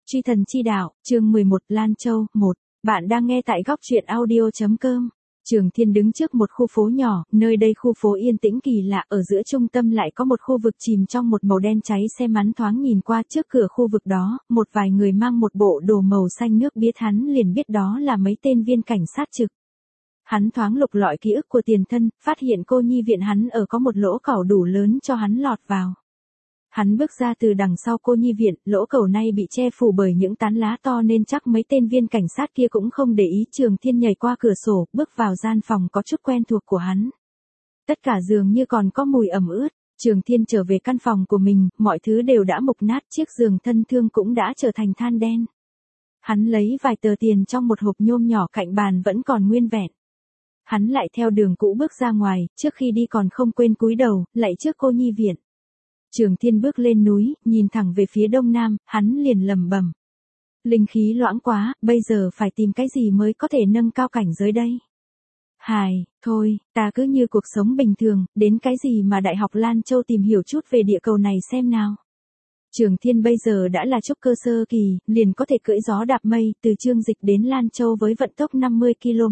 Truy thần chi đạo, chương 11, Lan Châu, 1. Bạn đang nghe tại góc truyện audio.com. Trường Thiên đứng trước một khu phố nhỏ, nơi đây khu phố yên tĩnh kỳ lạ, ở giữa trung tâm lại có một khu vực chìm trong một màu đen cháy xe mắn thoáng nhìn qua trước cửa khu vực đó, một vài người mang một bộ đồ màu xanh nước biếc hắn liền biết đó là mấy tên viên cảnh sát trực. Hắn thoáng lục lọi ký ức của tiền thân, phát hiện cô nhi viện hắn ở có một lỗ cẩu đủ lớn cho hắn lọt vào. Hắn bước ra từ đằng sau cô nhi viện, lỗ cẩu này bị che phủ bởi những tán lá to nên chắc mấy tên viên cảnh sát kia cũng không để ý. Trường Thiên nhảy qua cửa sổ, bước vào gian phòng có chút quen thuộc của hắn. Tất cả giường như còn có mùi ẩm ướt. Trường Thiên trở về căn phòng của mình, mọi thứ đều đã mục nát, chiếc giường thân thương cũng đã trở thành than đen. Hắn lấy vài tờ tiền trong một hộp nhôm nhỏ cạnh bàn vẫn còn nguyên vẹn. Hắn lại theo đường cũ bước ra ngoài, trước khi đi còn không quên cúi đầu, lạy trước cô nhi viện. Trường Thiên bước lên núi, nhìn thẳng về phía đông nam, hắn liền lẩm bẩm. Linh khí loãng quá, bây giờ phải tìm cái gì mới có thể nâng cao cảnh giới đây? Thôi, ta cứ như cuộc sống bình thường, đến cái gì mà Đại học Lan Châu tìm hiểu chút về địa cầu này xem nào. Trường Thiên bây giờ đã là trúc cơ sơ kỳ, liền có thể cưỡi gió đạp mây, từ Chương Dịch đến Lan Châu với vận tốc 50 km.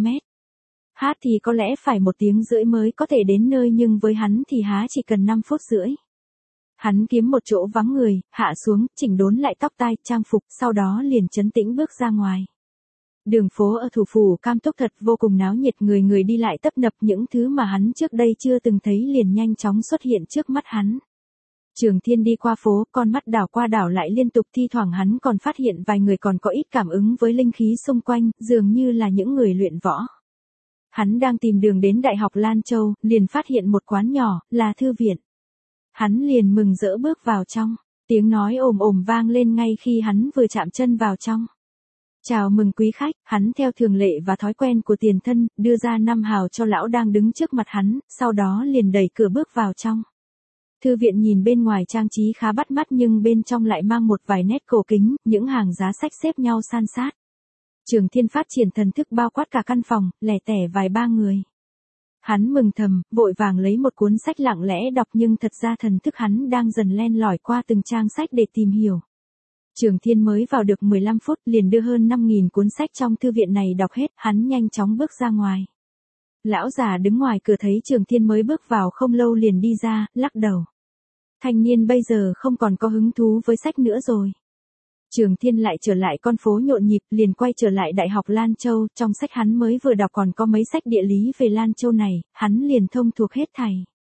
Hát thì có lẽ phải 1 tiếng rưỡi mới có thể đến nơi nhưng với hắn thì há chỉ cần 5 phút rưỡi. Hắn kiếm một chỗ vắng người, hạ xuống, chỉnh đốn lại tóc tai, trang phục, sau đó liền trấn tĩnh bước ra ngoài. Đường phố ở thủ phủ Cam Túc thật vô cùng náo nhiệt, người đi lại tấp nập, những thứ mà hắn trước đây chưa từng thấy liền nhanh chóng xuất hiện trước mắt hắn. Trường Thiên đi qua phố, con mắt đảo qua đảo lại liên tục, thi thoảng hắn còn phát hiện vài người còn có ít cảm ứng với linh khí xung quanh, dường như là những người luyện võ. Hắn đang tìm đường đến Đại học Lan Châu, liền phát hiện một quán nhỏ, là thư viện. Hắn liền mừng rỡ bước vào trong, tiếng nói ồm ồm vang lên ngay khi hắn vừa chạm chân vào trong. Chào mừng quý khách, hắn theo thường lệ và thói quen của tiền thân, đưa ra 5 hào cho lão đang đứng trước mặt hắn, sau đó liền đẩy cửa bước vào trong. Thư viện nhìn bên ngoài trang trí khá bắt mắt nhưng bên trong lại mang một vài nét cổ kính, những hàng giá sách xếp nhau san sát. Trường Thiên phát triển thần thức bao quát cả căn phòng, lẻ tẻ vài ba người. Hắn mừng thầm, vội vàng lấy một cuốn sách lặng lẽ đọc nhưng thật ra thần thức hắn đang dần len lỏi qua từng trang sách để tìm hiểu. Trường Thiên mới vào được 15 phút liền đưa hơn 5.000 cuốn sách trong thư viện này đọc hết, hắn nhanh chóng bước ra ngoài. Lão già đứng ngoài cửa thấy Trường Thiên mới bước vào không lâu liền đi ra, lắc đầu. Thanh niên bây giờ không còn có hứng thú với sách nữa rồi. Trường Thiên lại trở lại con phố nhộn nhịp, liền quay trở lại Đại học Lan Châu, trong sách hắn mới vừa đọc còn có mấy sách địa lý về Lan Châu này, hắn liền thông thuộc hết thảy.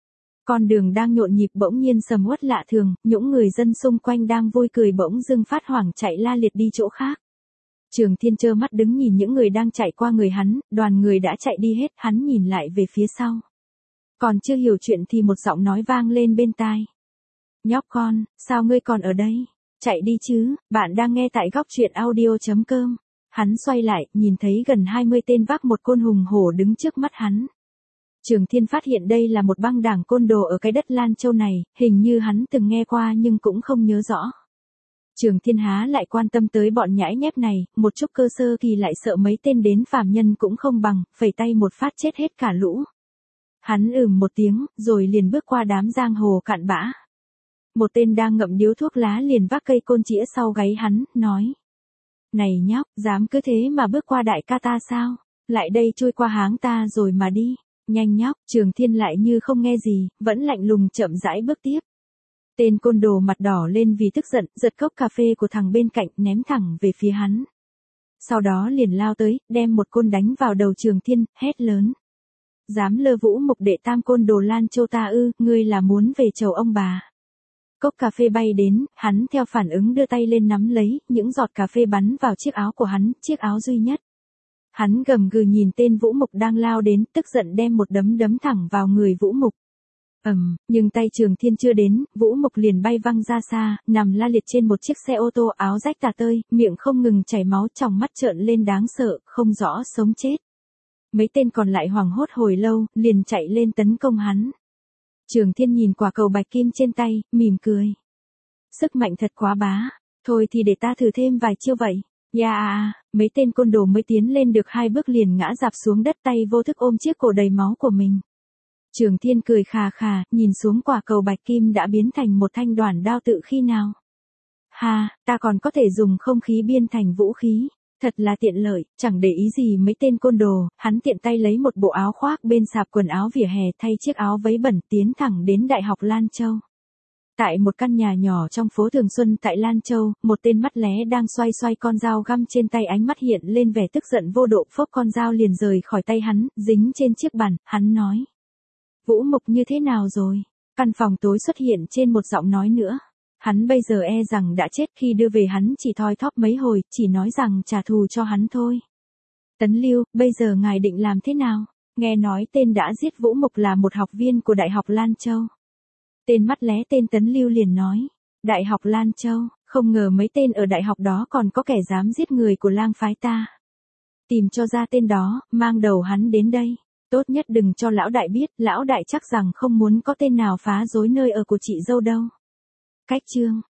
Con đường đang nhộn nhịp bỗng nhiên sầm uất lạ thường, những người dân xung quanh đang vui cười bỗng dưng phát hoảng chạy la liệt đi chỗ khác. Trường Thiên trơ mắt đứng nhìn những người đang chạy qua người hắn, đoàn người đã chạy đi hết, hắn nhìn lại về phía sau. Còn chưa hiểu chuyện thì một giọng nói vang lên bên tai. Nhóc con, sao ngươi còn ở đây? Chạy đi chứ, bạn đang nghe tại góc truyện audio.com. Hắn xoay lại, nhìn thấy gần 20 tên vác một côn hùng hổ đứng trước mắt hắn. Trường Thiên phát hiện đây là một băng đảng côn đồ ở cái đất Lan Châu này, hình như hắn từng nghe qua nhưng cũng không nhớ rõ. Trường Thiên há lại quan tâm tới bọn nhãi nhép này, một chút cơ sơ kỳ lại sợ mấy tên đến phàm nhân cũng không bằng, phẩy tay một phát chết hết cả lũ. Hắn một tiếng, rồi liền bước qua đám giang hồ cạn bã. Một tên đang ngậm điếu thuốc lá liền vác cây côn chĩa sau gáy hắn, nói. Này nhóc, dám cứ thế mà bước qua đại ca ta sao? Lại đây chui qua háng ta rồi mà đi. Nhanh nhóc, Trường Thiên lại như không nghe gì, vẫn lạnh lùng chậm rãi bước tiếp. Tên côn đồ mặt đỏ lên vì tức giận, giật cốc cà phê của thằng bên cạnh ném thẳng về phía hắn. Sau đó liền lao tới, đem một côn đánh vào đầu Trường Thiên, hét lớn. Dám lơ vũ mục đệ tam côn đồ Lan Châu ta ư, ngươi là muốn về chầu ông bà. Cốc cà phê bay đến, hắn theo phản ứng đưa tay lên nắm lấy, những giọt cà phê bắn vào chiếc áo của hắn, chiếc áo duy nhất. Hắn gầm gừ nhìn tên Vũ Mục đang lao đến, tức giận đem một đấm đấm thẳng vào người Vũ Mục. Nhưng tay Trường Thiên chưa đến, Vũ Mục liền bay văng ra xa, nằm la liệt trên một chiếc xe ô tô, áo rách tả tơi, miệng không ngừng chảy máu, tròng mắt trợn lên đáng sợ, không rõ sống chết. Mấy tên còn lại hoảng hốt hồi lâu, liền chạy lên tấn công hắn. Trường Thiên nhìn quả cầu bạch kim trên tay, mỉm cười. Sức mạnh thật quá bá, thôi thì để ta thử thêm vài chiêu vậy. Mấy tên côn đồ mới tiến lên được 2 bước liền ngã rạp xuống đất, tay vô thức ôm chiếc cổ đầy máu của mình. Trường Thiên cười khà khà, nhìn xuống quả cầu bạch kim đã biến thành một thanh đoản đao tự khi nào. Ha, ta còn có thể dùng không khí biên thành vũ khí. Thật là tiện lợi, chẳng để ý gì mấy tên côn đồ, hắn tiện tay lấy một bộ áo khoác bên sạp quần áo vỉa hè thay chiếc áo váy bẩn tiến thẳng đến Đại học Lan Châu. Tại một căn nhà nhỏ trong phố Thường Xuân tại Lan Châu, một tên mắt lé đang xoay xoay con dao găm trên tay, ánh mắt hiện lên vẻ tức giận vô độ, phốc con dao liền rời khỏi tay hắn, dính trên chiếc bàn, hắn nói. Vũ Mục như thế nào rồi? Căn phòng tối xuất hiện trên một giọng nói nữa. Hắn bây giờ e rằng đã chết, khi đưa về hắn chỉ thoi thóp mấy hồi, chỉ nói rằng trả thù cho hắn thôi. Tấn Lưu, bây giờ ngài định làm thế nào? Nghe nói tên đã giết Vũ Mục là một học viên của Đại học Lan Châu. Tên mắt lé tên Tấn Lưu liền nói. Đại học Lan Châu, không ngờ mấy tên ở đại học đó còn có kẻ dám giết người của lang phái ta. Tìm cho ra tên đó, mang đầu hắn đến đây. Tốt nhất đừng cho lão đại biết, lão đại chắc rằng không muốn có tên nào phá rối nơi ở của chị dâu đâu. Cách chương